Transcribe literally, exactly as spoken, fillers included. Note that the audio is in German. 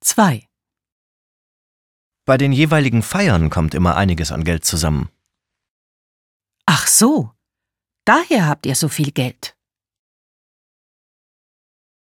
zwei. Bei den jeweiligen Feiern kommt immer einiges an Geld zusammen. Ach so, daher habt ihr so viel Geld.